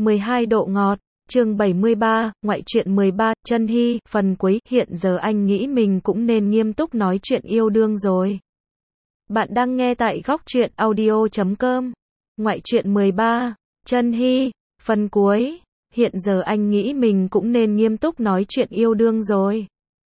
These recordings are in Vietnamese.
12 độ ngọt, chương 73, ngoại truyện 13, Chân Hy, phần cuối, hiện giờ anh nghĩ mình cũng nên nghiêm túc nói chuyện yêu đương rồi. Bạn đang nghe tại góc truyện audio.com. Ngoại truyện 13, Chân Hy, phần cuối, hiện giờ anh nghĩ mình cũng nên nghiêm túc nói chuyện yêu đương rồi.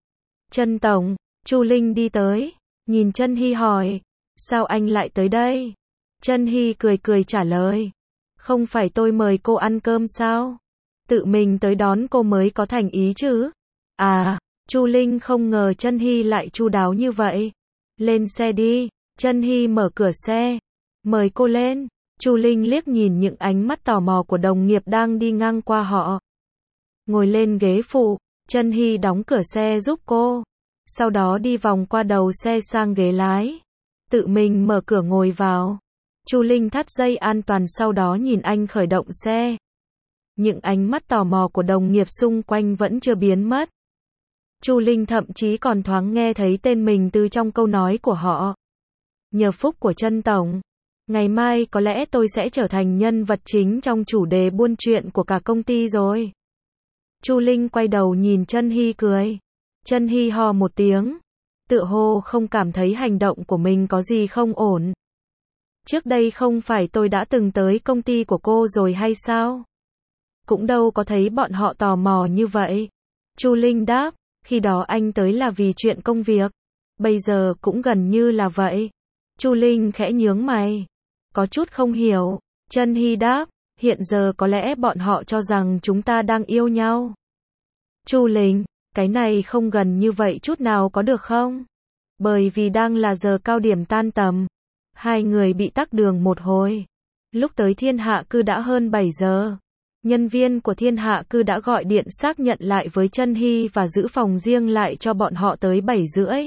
Chân Tổng, Chu Linh đi tới, nhìn Chân Hy hỏi, sao anh lại tới đây? Chân Hy cười cười trả lời, không phải tôi mời cô ăn cơm sao? Tự mình tới đón cô mới có thành ý chứ. À, Chu Linh không ngờ Chân Hy lại chu đáo như vậy. Lên xe đi. Chân Hy mở cửa xe, mời cô lên. Chu Linh liếc nhìn những ánh mắt tò mò của đồng nghiệp đang đi ngang qua họ. Ngồi lên ghế phụ, Chân Hy đóng cửa xe giúp cô. Sau đó đi vòng qua đầu xe sang ghế lái. Tự mình mở cửa ngồi vào. Chu Linh thắt dây an toàn sau đó nhìn anh khởi động xe. Những ánh mắt tò mò của đồng nghiệp xung quanh vẫn chưa biến mất. Chu Linh thậm chí còn thoáng nghe thấy tên mình từ trong câu nói của họ. Nhờ phúc của Chân Tổng, ngày mai có lẽ tôi sẽ trở thành nhân vật chính trong chủ đề buôn chuyện của cả công ty rồi. Chu Linh quay đầu nhìn Chân Hy cười. Chân Hy hò một tiếng, tựa hồ không cảm thấy hành động của mình có gì không ổn. Trước đây không phải tôi đã từng tới công ty của cô rồi hay sao? Cũng đâu có thấy bọn họ tò mò như vậy. Chu Linh đáp, khi đó anh tới là vì chuyện công việc. Bây giờ cũng gần như là vậy. Chu Linh khẽ nhướng mày, có chút không hiểu. Chân Hy đáp, hiện giờ có lẽ bọn họ cho rằng chúng ta đang yêu nhau. Chu Linh, cái này không gần như vậy chút nào có được không? Bởi vì đang là giờ cao điểm tan tầm. Hai người bị tắc đường một hồi. Lúc tới Thiên Hạ Cư đã hơn 7 giờ. Nhân viên của Thiên Hạ Cư đã gọi điện xác nhận lại với Chân Hy và giữ phòng riêng lại cho bọn họ tới 7 rưỡi.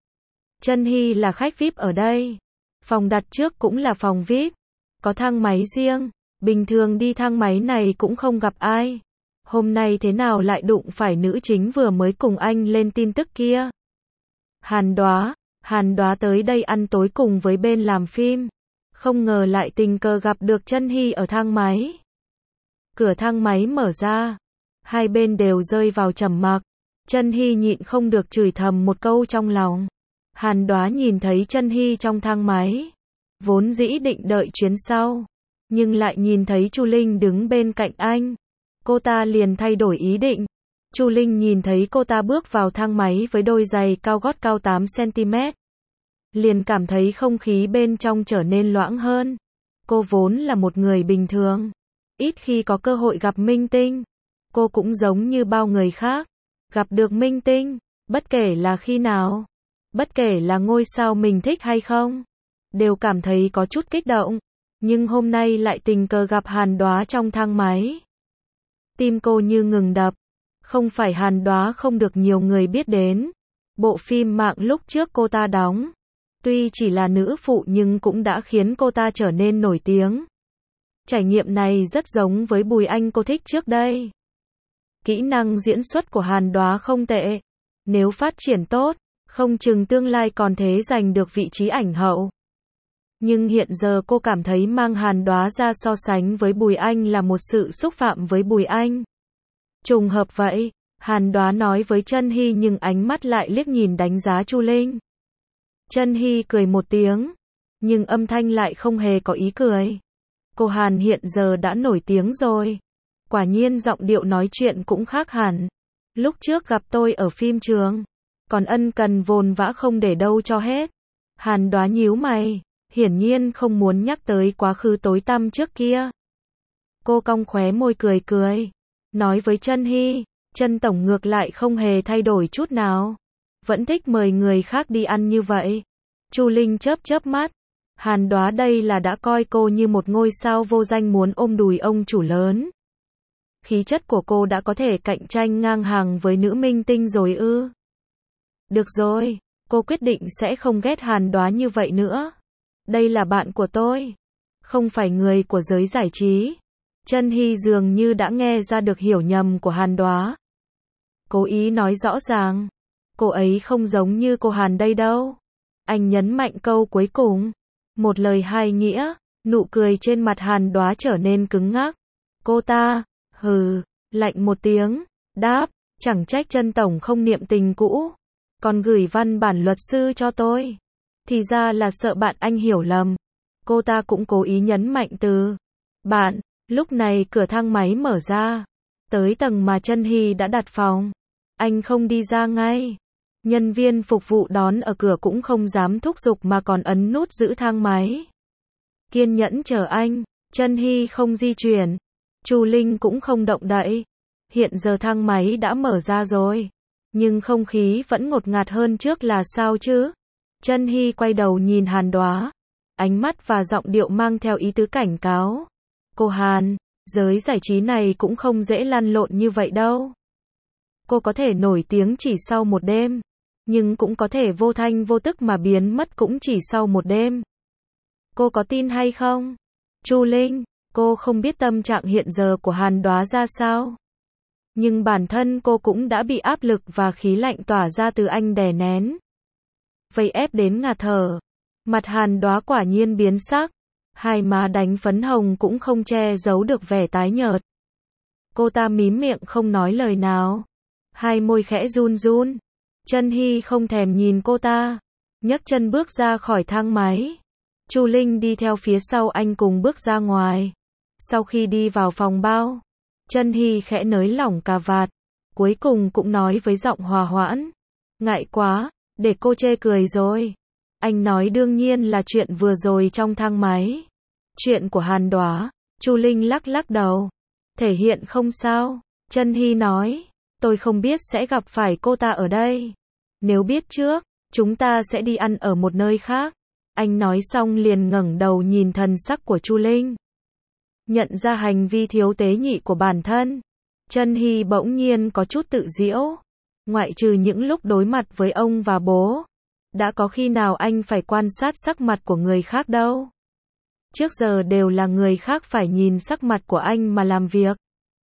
Chân Hy là khách VIP ở đây. Phòng đặt trước cũng là phòng VIP. Có thang máy riêng. Bình thường đi thang máy này cũng không gặp ai. Hôm nay thế nào lại đụng phải nữ chính vừa mới cùng anh lên tin tức kia. Hàn Đoá tới đây ăn tối cùng với bên làm phim. Không ngờ lại tình cờ gặp được Chân Hy ở thang máy. Cửa thang máy mở ra. Hai bên đều rơi vào trầm mặc. Chân Hy nhịn không được chửi thầm một câu trong lòng. Hàn Đoá nhìn thấy Chân Hy trong thang máy. Vốn dĩ định đợi chuyến sau. Nhưng lại nhìn thấy Chu Linh đứng bên cạnh anh. Cô ta liền thay đổi ý định. Chu Linh nhìn thấy cô ta bước vào thang máy với đôi giày cao gót cao 8cm. Liền cảm thấy không khí bên trong trở nên loãng hơn. Cô vốn là một người bình thường. Ít khi có cơ hội gặp minh tinh. Cô cũng giống như bao người khác. Gặp được minh tinh, bất kể là khi nào, bất kể là ngôi sao mình thích hay không, đều cảm thấy có chút kích động. Nhưng hôm nay lại tình cờ gặp Hàn Đoá trong thang máy. Tim cô như ngừng đập. Không phải Hàn Đoá không được nhiều người biết đến. Bộ phim mạng lúc trước cô ta đóng, tuy chỉ là nữ phụ nhưng cũng đã khiến cô ta trở nên nổi tiếng. Trải nghiệm này rất giống với Bùi Anh cô thích trước đây. Kỹ năng diễn xuất của Hàn Đoá không tệ. Nếu phát triển tốt, không chừng tương lai còn thế giành được vị trí ảnh hậu. Nhưng hiện giờ cô cảm thấy mang Hàn Đoá ra so sánh với Bùi Anh là một sự xúc phạm với Bùi Anh. Trùng hợp vậy, Hàn Đoá nói với Chân Hy nhưng ánh mắt lại liếc nhìn đánh giá Chu Linh. Chân Hy cười một tiếng, nhưng âm thanh lại không hề có ý cười. Cô Hàn hiện giờ đã nổi tiếng rồi. Quả nhiên giọng điệu nói chuyện cũng khác hẳn. Lúc trước gặp tôi ở phim trường, còn ân cần vồn vã không để đâu cho hết. Hàn Đoá nhíu mày, hiển nhiên không muốn nhắc tới quá khứ tối tăm trước kia. Cô cong khóe môi cười cười, nói với Chân Hy, Chân Tổng ngược lại không hề thay đổi chút nào. Vẫn thích mời người khác đi ăn như vậy. Chu Linh chớp chớp mắt. Hàn Đoá đây là đã coi cô như một ngôi sao vô danh muốn ôm đùi ông chủ lớn. Khí chất của cô đã có thể cạnh tranh ngang hàng với nữ minh tinh rồi ư? Được rồi, cô quyết định sẽ không ghét Hàn Đoá như vậy nữa. Đây là bạn của tôi, không phải người của giới giải trí. Chân Hy dường như đã nghe ra được hiểu nhầm của Hàn Đoá. Cố ý nói rõ ràng, cô ấy không giống như cô Hàn đây đâu. Anh nhấn mạnh câu cuối cùng. Một lời hai nghĩa, nụ cười trên mặt Hàn Đoá trở nên cứng ngắc. Cô ta, hừ, lạnh một tiếng, đáp, chẳng trách Trân tổng không niệm tình cũ, còn gửi văn bản luật sư cho tôi. Thì ra là sợ bạn anh hiểu lầm. Cô ta cũng cố ý nhấn mạnh từ bạn. Lúc này cửa thang máy mở ra. Tới tầng mà Trân Hy đã đặt phòng. Anh không đi ra ngay. Nhân viên phục vụ đón ở cửa cũng không dám thúc giục mà còn ấn nút giữ thang máy. Kiên nhẫn chờ anh. Trân Hy không di chuyển. Chu Linh cũng không động đậy. Hiện giờ thang máy đã mở ra rồi. Nhưng không khí vẫn ngột ngạt hơn trước là sao chứ? Trân Hy quay đầu nhìn Hàn Đoá. Ánh mắt và giọng điệu mang theo ý tứ cảnh cáo. Cô Hàn, giới giải trí này cũng không dễ lăn lộn như vậy đâu. Cô có thể nổi tiếng chỉ sau một đêm, nhưng cũng có thể vô thanh vô tức mà biến mất cũng chỉ sau một đêm. Cô có tin hay không? Chu Linh, cô không biết tâm trạng hiện giờ của Hàn Đoá ra sao. Nhưng bản thân cô cũng đã bị áp lực và khí lạnh tỏa ra từ anh đè nén. Vây ép đến ngạt thở. Mặt Hàn Đoá quả nhiên biến sắc. Hai má đánh phấn hồng cũng không che giấu được vẻ tái nhợt. Cô ta mím miệng không nói lời nào. Hai môi khẽ run run. Trân Hy không thèm nhìn cô ta. Nhấc chân bước ra khỏi thang máy. Chu Linh đi theo phía sau anh cùng bước ra ngoài. Sau khi đi vào phòng bao, Trân Hy khẽ nới lỏng cà vạt. Cuối cùng cũng nói với giọng hòa hoãn. Ngại quá, để cô chê cười rồi. Anh nói đương nhiên là chuyện vừa rồi trong thang máy. Chuyện của Hàn Đoá. Chu Linh lắc lắc đầu. Thể hiện không sao. Trân Hy nói. Tôi không biết sẽ gặp phải cô ta ở đây. Nếu biết trước, chúng ta sẽ đi ăn ở một nơi khác. Anh nói xong liền ngẩng đầu nhìn thần sắc của Chu Linh. Nhận ra hành vi thiếu tế nhị của bản thân. Trân Hy bỗng nhiên có chút tự giễu. Ngoại trừ những lúc đối mặt với ông và bố. Đã có khi nào anh phải quan sát sắc mặt của người khác đâu. Trước giờ đều là người khác phải nhìn sắc mặt của anh mà làm việc.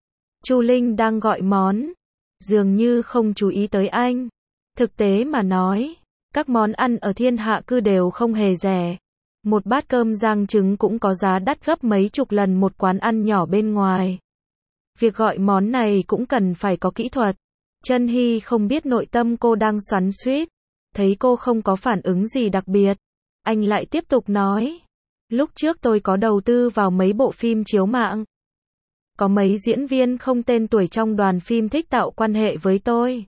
Chu Linh đang gọi món. Dường như không chú ý tới anh. Thực tế mà nói, các món ăn ở Thiên Hạ Cư đều không hề rẻ. Một bát cơm rang trứng cũng có giá đắt gấp mấy chục lần một quán ăn nhỏ bên ngoài. Việc gọi món này cũng cần phải có kỹ thuật. Trân Hy không biết nội tâm cô đang xoắn xuýt. Thấy cô không có phản ứng gì đặc biệt. Anh lại tiếp tục nói. Lúc trước tôi có đầu tư vào mấy bộ phim chiếu mạng. Có mấy diễn viên không tên tuổi trong đoàn phim thích tạo quan hệ với tôi.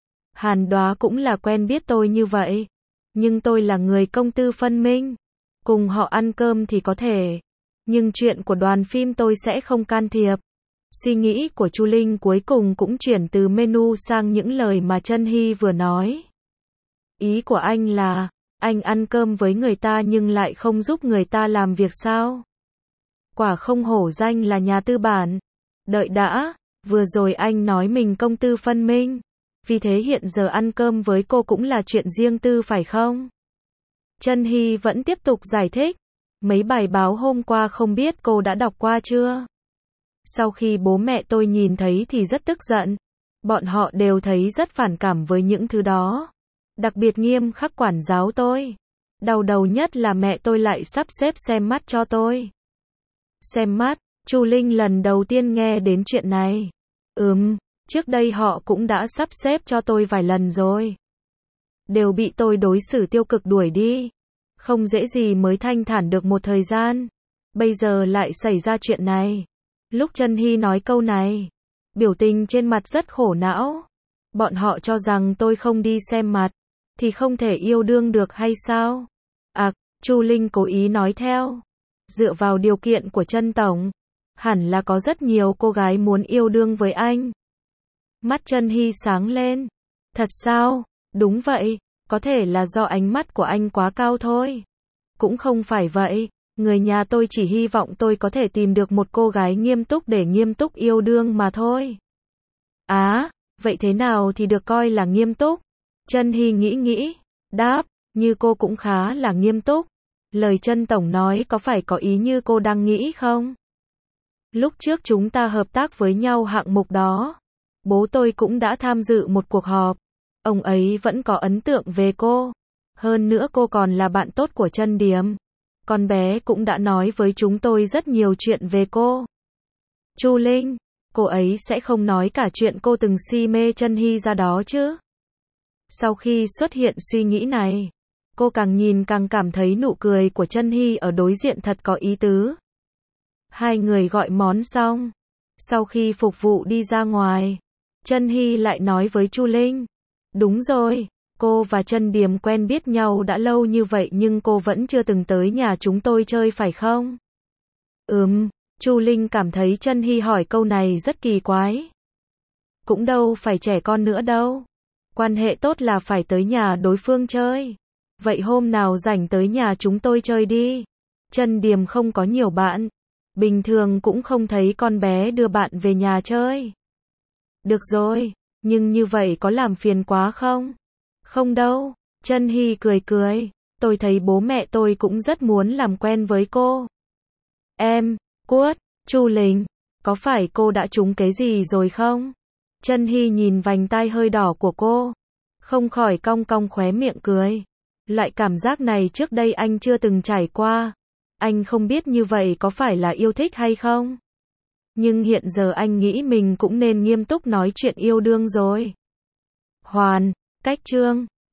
Hàn Đoá cũng là quen biết tôi như vậy. Nhưng tôi là người công tư phân minh. Cùng họ ăn cơm thì có thể. Nhưng chuyện của đoàn phim tôi sẽ không can thiệp. Suy nghĩ của Chu Linh cuối cùng cũng chuyển từ menu sang những lời mà Trân Hy vừa nói. Ý của anh là, anh ăn cơm với người ta nhưng lại không giúp người ta làm việc sao? Quả không hổ danh là nhà tư bản. Đợi đã, vừa rồi anh nói mình công tư phân minh. Vì thế hiện giờ ăn cơm với cô cũng là chuyện riêng tư phải không? Trân Hy vẫn tiếp tục giải thích. Mấy bài báo hôm qua không biết cô đã đọc qua chưa? Sau khi bố mẹ tôi nhìn thấy thì rất tức giận. Bọn họ đều thấy rất phản cảm với những thứ đó. Đặc biệt nghiêm khắc quản giáo tôi. Đau đầu nhất là mẹ tôi lại sắp xếp xem mắt cho tôi. Xem mắt, Chu Linh lần đầu tiên nghe đến chuyện này. Trước đây họ cũng đã sắp xếp cho tôi vài lần rồi. Đều bị tôi đối xử tiêu cực đuổi đi. Không dễ gì mới thanh thản được một thời gian. Bây giờ lại xảy ra chuyện này. Lúc Trân Hy nói câu này, biểu tình trên mặt rất khổ não. Bọn họ cho rằng tôi không đi xem mặt thì không thể yêu đương được hay sao? Chu Linh cố ý nói theo. Dựa vào điều kiện của Trân tổng, hẳn là có rất nhiều cô gái muốn yêu đương với anh. Mắt Trân Hy sáng lên. Thật sao? Đúng vậy, có thể là do ánh mắt của anh quá cao thôi. Cũng không phải vậy, người nhà tôi chỉ hy vọng tôi có thể tìm được một cô gái nghiêm túc để nghiêm túc yêu đương mà thôi. Vậy thế nào thì được coi là nghiêm túc? Trân Hy nghĩ, đáp, như cô cũng khá là nghiêm túc. Lời Trân tổng nói có phải có ý như cô đang nghĩ không? Lúc trước chúng ta hợp tác với nhau hạng mục đó. Bố tôi cũng đã tham dự một cuộc họp. Ông ấy vẫn có ấn tượng về cô. Hơn nữa cô còn là bạn tốt của Trân Điềm. Con bé cũng đã nói với chúng tôi rất nhiều chuyện về cô. Chu Linh, cô ấy sẽ không nói cả chuyện cô từng si mê Chân Hy ra đó chứ? Sau khi xuất hiện suy nghĩ này, cô càng nhìn càng cảm thấy nụ cười của Chân Hy ở đối diện thật có ý tứ. Hai người gọi món xong, sau khi phục vụ đi ra ngoài, Chân Hy lại nói với Chu Linh, đúng rồi, cô và Chân Điềm quen biết nhau đã lâu như vậy nhưng cô vẫn chưa từng tới nhà chúng tôi chơi phải không? Chu Linh cảm thấy Chân Hy hỏi câu này rất kỳ quái. Cũng đâu phải trẻ con nữa đâu. Quan hệ tốt là phải tới nhà đối phương chơi. Vậy hôm nào rảnh tới nhà chúng tôi chơi đi. Chân Điềm không có nhiều bạn. Bình thường cũng không thấy con bé đưa bạn về nhà chơi. Được rồi, nhưng như vậy có làm phiền quá không? Không đâu, Chân Hy cười cười. Tôi thấy bố mẹ tôi cũng rất muốn làm quen với cô. Cút, Chu Linh, có phải cô đã trúng cái gì rồi không? Chân Hy nhìn vành tai hơi đỏ của cô, không khỏi cong cong khóe miệng cười. Loại cảm giác này trước đây anh chưa từng trải qua. Anh không biết như vậy có phải là yêu thích hay không? Nhưng hiện giờ anh nghĩ mình cũng nên nghiêm túc nói chuyện yêu đương rồi. Hoàn, cách chương